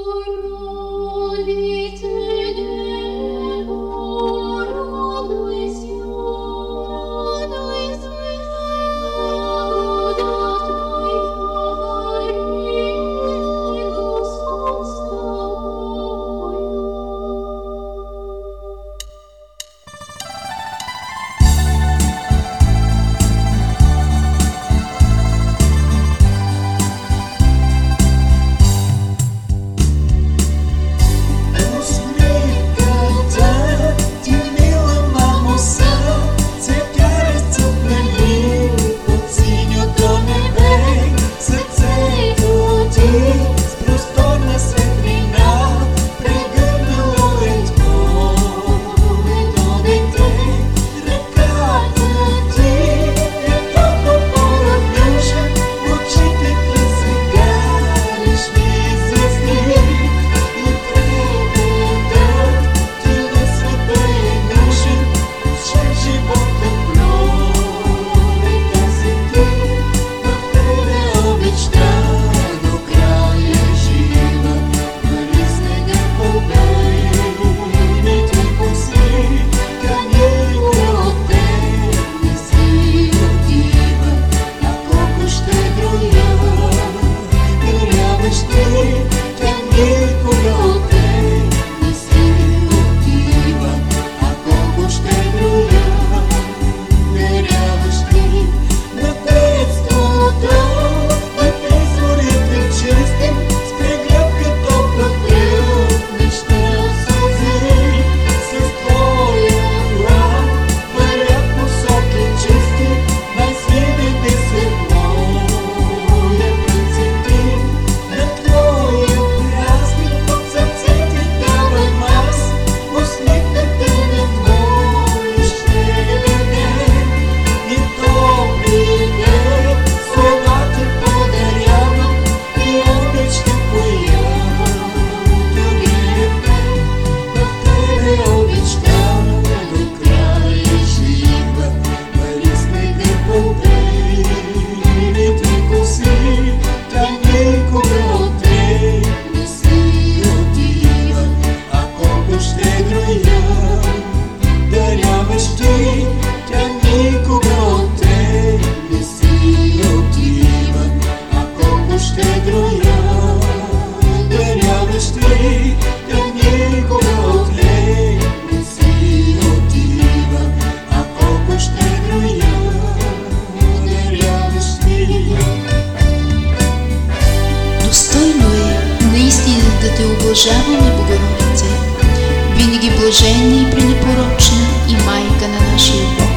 Уважаваме Богородице, винаги блаженна и пренепорочна и майка на нашия Бог.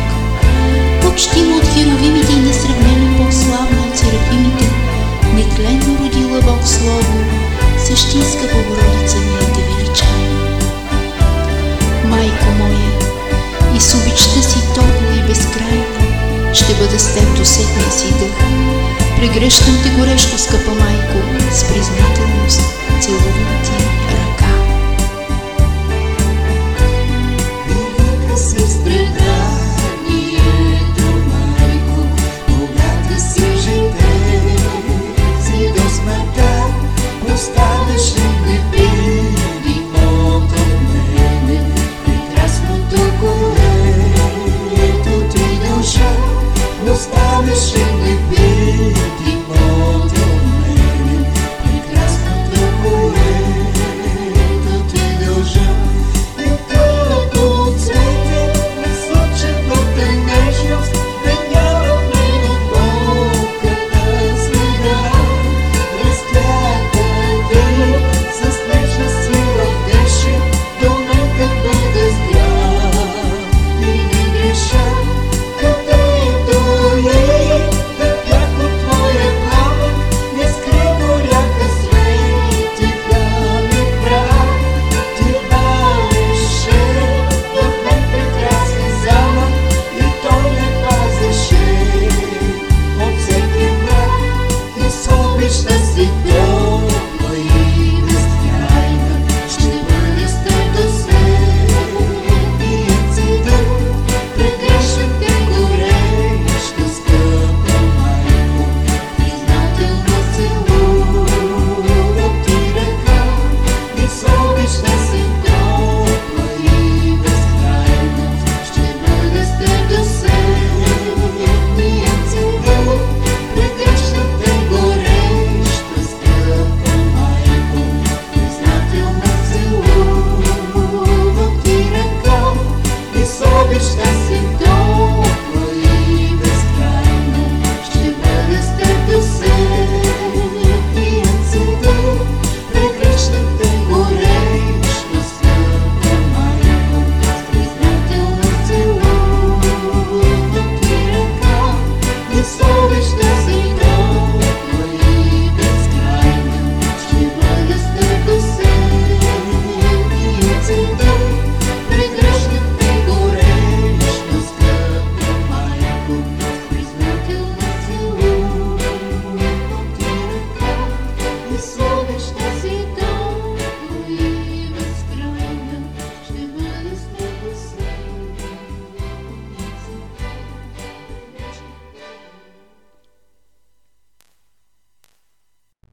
Почтима от херовимите и несравнено по-славна от серафимите, нетленно родила Бог Слово, същинска Богородица ние те величаем. Майко моя, и с обичта си топла и безкрайна, ще бъда с теб до сетния си дъх. Прегръщам те горещо, скъпа майко, с признателност целувам ти ръка. Велика си в страданието, майко, богата си в житие, си до смъртта поставяш